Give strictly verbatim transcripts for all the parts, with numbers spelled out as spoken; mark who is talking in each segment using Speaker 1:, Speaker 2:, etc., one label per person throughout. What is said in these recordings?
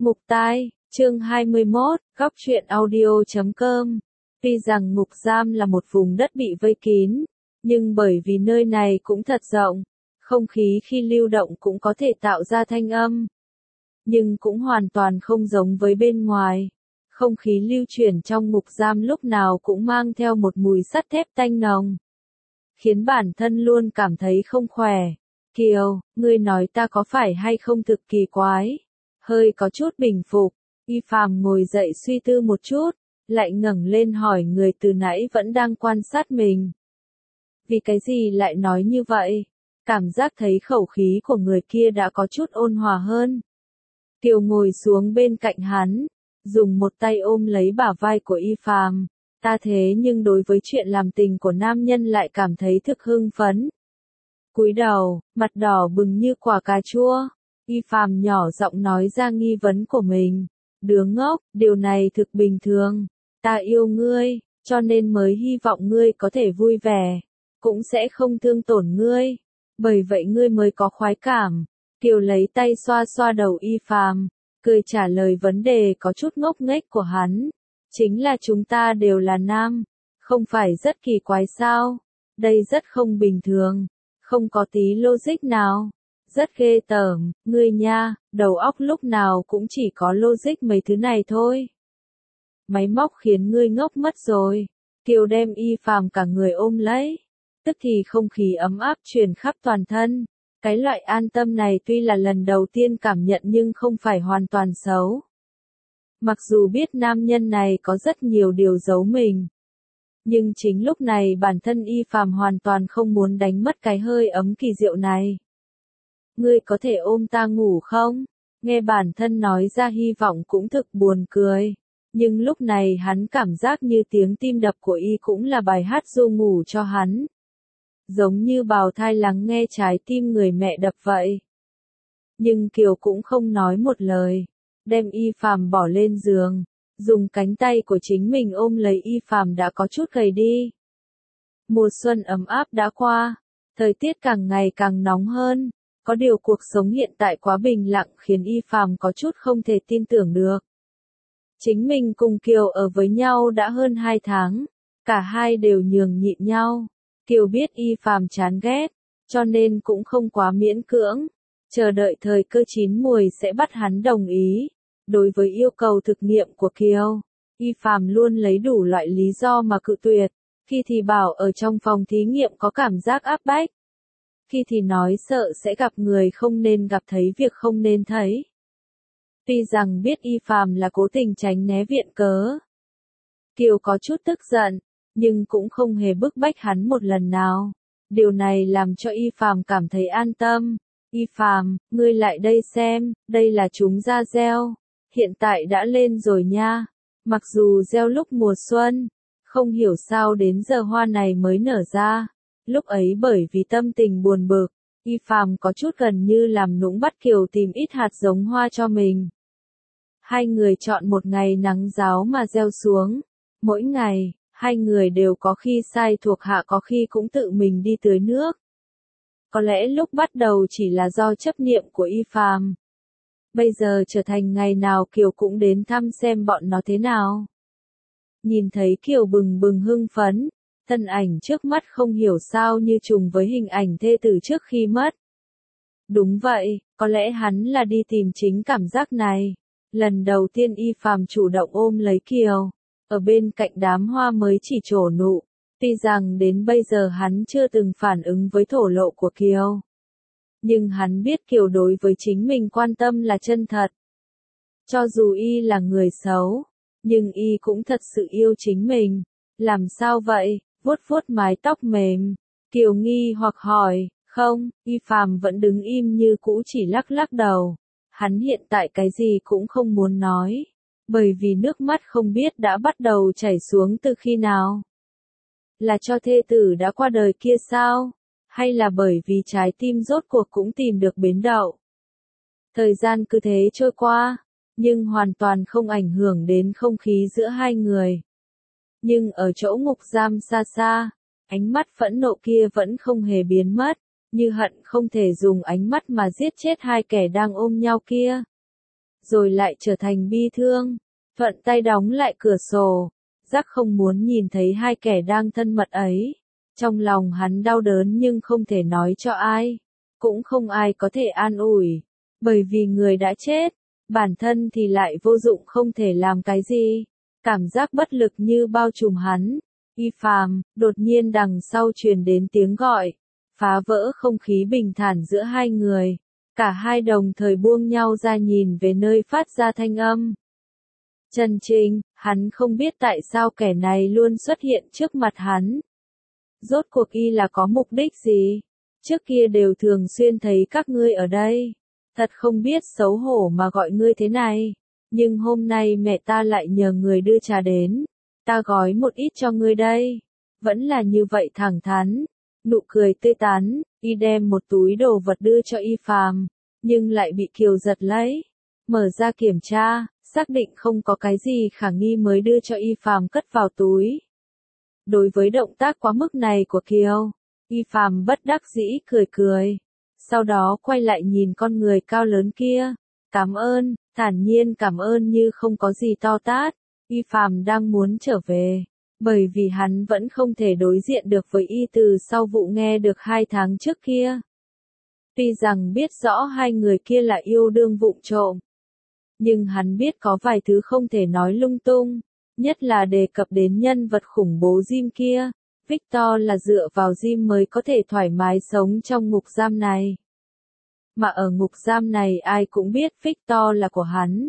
Speaker 1: Mục tai, chương hai mươi mốt, góc truyện audio chấm com. Tuy rằng ngục giam là một vùng đất bị vây kín, nhưng bởi vì nơi này cũng thật rộng, không khí khi lưu động cũng có thể tạo ra thanh âm. Nhưng cũng hoàn toàn không giống với bên ngoài. Không khí lưu chuyển trong ngục giam lúc nào cũng mang theo một mùi sắt thép tanh nồng, khiến bản thân luôn cảm thấy không khỏe. Kiều, ngươi nói ta có phải hay không thực kỳ quái? Hơi có chút bình phục, Y Phàm ngồi dậy suy tư một chút, lại ngẩng lên hỏi người từ nãy vẫn đang quan sát mình. Vì cái gì lại nói như vậy? Cảm giác thấy khẩu khí của người kia đã có chút ôn hòa hơn. Kiều ngồi xuống bên cạnh hắn, dùng một tay ôm lấy bả vai của Y Phàm. Ta thế nhưng đối với chuyện làm tình của nam nhân lại cảm thấy thực hưng phấn. Cúi đầu, mặt đỏ bừng như quả cà chua. Y Phàm nhỏ giọng nói ra nghi vấn của mình. Đứa ngốc, điều này thực bình thường. Ta yêu ngươi, cho nên mới hy vọng ngươi có thể vui vẻ, cũng sẽ không thương tổn ngươi. Bởi vậy ngươi mới có khoái cảm. Kiều lấy tay xoa xoa đầu Y Phàm, cười trả lời vấn đề có chút ngốc nghếch của hắn. Chính là chúng ta đều là nam, không phải rất kỳ quái sao? Đây rất không bình thường, không có tí logic nào. Rất ghê tởm, ngươi nha, đầu óc lúc nào cũng chỉ có logic mấy thứ này thôi. Máy móc khiến ngươi ngốc mất rồi. Kiều đem Y Phàm cả người ôm lấy, tức thì không khí ấm áp truyền khắp toàn thân. Cái loại an tâm này tuy là lần đầu tiên cảm nhận nhưng không phải hoàn toàn xấu. Mặc dù biết nam nhân này có rất nhiều điều giấu mình, nhưng chính lúc này bản thân Y Phàm hoàn toàn không muốn đánh mất cái hơi ấm kỳ diệu này. Ngươi có thể ôm ta ngủ không? Nghe bản thân nói ra hy vọng cũng thực buồn cười. Nhưng lúc này hắn cảm giác như tiếng tim đập của Y cũng là bài hát ru ngủ cho hắn. Giống như bào thai lắng nghe trái tim người mẹ đập vậy. Nhưng Kiều cũng không nói một lời, đem Y Phàm bỏ lên giường, dùng cánh tay của chính mình ôm lấy Y Phàm đã có chút gầy đi. Mùa xuân ấm áp đã qua, thời tiết càng ngày càng nóng hơn. Có điều cuộc sống hiện tại quá bình lặng khiến Y Phàm có chút không thể tin tưởng được. Chính mình cùng Kiều ở với nhau đã hơn hai tháng, cả hai đều nhường nhịn nhau. Kiều biết Y Phàm chán ghét, cho nên cũng không quá miễn cưỡng, chờ đợi thời cơ chín muồi sẽ bắt hắn đồng ý. Đối với yêu cầu thực nghiệm của Kiều, Y Phàm luôn lấy đủ loại lý do mà cự tuyệt. Khi thì bảo ở trong phòng thí nghiệm có cảm giác áp bách, khi thì nói sợ sẽ gặp người không nên gặp thấy việc không nên thấy. Tuy rằng biết Y Phàm là cố tình tránh né viện cớ, Kiều có chút tức giận, nhưng cũng không hề bức bách hắn một lần nào. Điều này làm cho Y Phàm cảm thấy an tâm. Y Phàm, ngươi lại đây xem, đây là chúng da gieo, hiện tại đã lên rồi nha. Mặc dù gieo lúc mùa xuân, không hiểu sao đến giờ hoa này mới nở ra. Lúc ấy bởi vì tâm tình buồn bực, Y Phàm có chút gần như làm nũng bắt Kiều tìm ít hạt giống hoa cho mình. Hai người chọn một ngày nắng ráo mà gieo xuống. Mỗi ngày, hai người đều có khi sai thuộc hạ có khi cũng tự mình đi tưới nước. Có lẽ lúc bắt đầu chỉ là do chấp niệm của Y Phàm. Bây giờ trở thành ngày nào Kiều cũng đến thăm xem bọn nó thế nào. Nhìn thấy Kiều bừng bừng hưng phấn, thân ảnh trước mắt không hiểu sao như trùng với hình ảnh thê tử trước khi mất. Đúng vậy, có lẽ hắn là đi tìm chính cảm giác này. Lần đầu tiên Y Phàm chủ động ôm lấy Kiều, ở bên cạnh đám hoa mới chỉ trổ nụ. Tuy rằng đến bây giờ hắn chưa từng phản ứng với thổ lộ của Kiều, nhưng hắn biết Kiều đối với chính mình quan tâm là chân thật. Cho dù Y là người xấu, nhưng Y cũng thật sự yêu chính mình. Làm sao vậy? Vuốt vuốt mái tóc mềm, Kiều nghi hoặc hỏi. Không, Y Phàm vẫn đứng im như cũ chỉ lắc lắc đầu. Hắn hiện tại cái gì cũng không muốn nói, bởi vì nước mắt không biết đã bắt đầu chảy xuống từ khi nào. Là cho thê tử đã qua đời kia sao? Hay là bởi vì trái tim rốt cuộc cũng tìm được bến đậu? Thời gian cứ thế trôi qua, nhưng hoàn toàn không ảnh hưởng đến không khí giữa hai người. Nhưng ở chỗ ngục giam xa xa, ánh mắt phẫn nộ kia vẫn không hề biến mất, như hận không thể dùng ánh mắt mà giết chết hai kẻ đang ôm nhau kia. rồi lại trở thành bi thương, thuận tay đóng lại cửa sổ, Giác không muốn nhìn thấy hai kẻ đang thân mật ấy. Trong lòng hắn đau đớn nhưng không thể nói cho ai, cũng không ai có thể an ủi, bởi vì người đã chết, bản thân thì lại vô dụng không thể làm cái gì. Cảm giác bất lực như bao trùm hắn. Y Phàm, đột nhiên đằng sau truyền đến tiếng gọi, phá vỡ không khí bình thản giữa hai người. Cả hai đồng thời buông nhau ra nhìn về nơi phát ra thanh âm. Trần Trình, hắn không biết tại sao kẻ này luôn xuất hiện trước mặt hắn. Rốt cuộc y là có mục đích gì? Trước kia đều thường xuyên thấy các ngươi ở đây. Thật không biết xấu hổ mà gọi ngươi thế này. Nhưng hôm nay mẹ ta lại nhờ người đưa trà đến. Ta gói một ít cho ngươi đây. Vẫn là như vậy thẳng thắn. Nụ cười tươi tắn, y đem một túi đồ vật đưa cho Y Phàm, nhưng lại bị Kiều giật lấy. Mở ra kiểm tra, xác định không có cái gì khả nghi mới đưa cho Y Phàm cất vào túi. Đối với động tác quá mức này của Kiều, Y Phàm bất đắc dĩ cười cười. Sau đó quay lại nhìn con người cao lớn kia. Cảm ơn, thản nhiên cảm ơn như không có gì to tát. Y Phàm đang muốn trở về, bởi vì hắn vẫn không thể đối diện được với y từ sau vụ nghe được hai tháng trước kia. Tuy rằng biết rõ hai người kia là yêu đương vụng trộm, nhưng hắn biết có vài thứ không thể nói lung tung, nhất là đề cập đến nhân vật khủng bố Jim kia. Victor là dựa vào Jim mới có thể thoải mái sống trong ngục giam này. Mà ở ngục giam này ai cũng biết Victor là của hắn.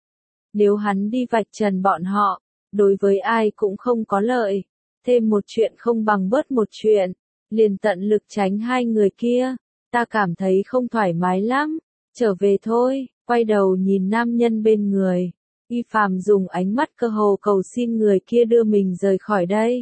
Speaker 1: Nếu hắn đi vạch trần bọn họ, đối với ai cũng không có lợi. Thêm một chuyện không bằng bớt một chuyện. Liền tận lực tránh hai người kia. Ta cảm thấy không thoải mái lắm. Trở về thôi. Quay đầu nhìn nam nhân bên người. Y Phàm dùng ánh mắt cơ hồ cầu xin người kia đưa mình rời khỏi đây.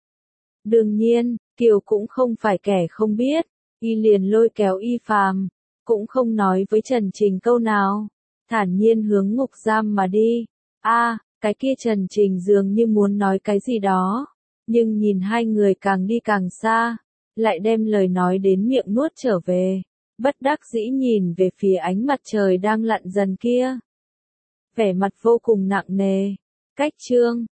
Speaker 1: Đương nhiên, Kiều cũng không phải kẻ không biết. Y liền lôi kéo Y Phàm, cũng không nói với Trần Trình câu nào. Thản nhiên hướng ngục giam mà đi. A, à, cái kia Trần Trình dường như muốn nói cái gì đó. Nhưng nhìn hai người càng đi càng xa, lại đem lời nói đến miệng nuốt trở về. Bất đắc dĩ nhìn về phía ánh mặt trời đang lặn dần kia. Vẻ mặt vô cùng nặng nề. Cách chương